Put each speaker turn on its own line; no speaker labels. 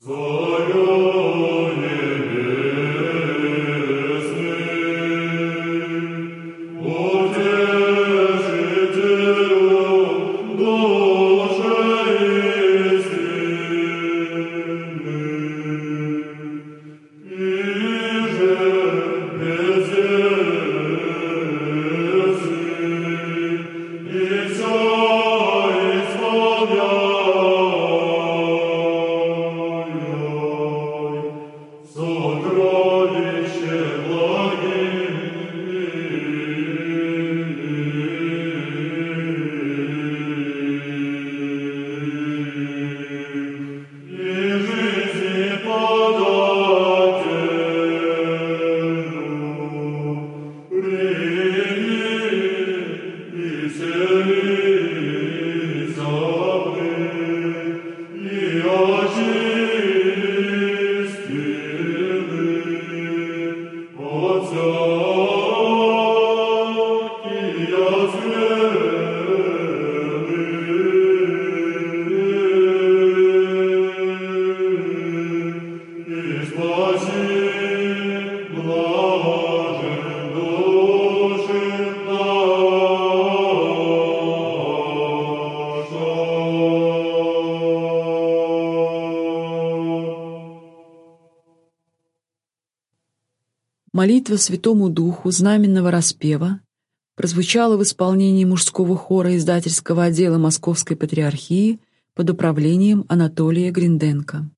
Молитва Святому Духу знаменного распева прозвучала в исполнении мужского хора издательского отдела Московской Патриархии под управлением Анатолия Гринденко.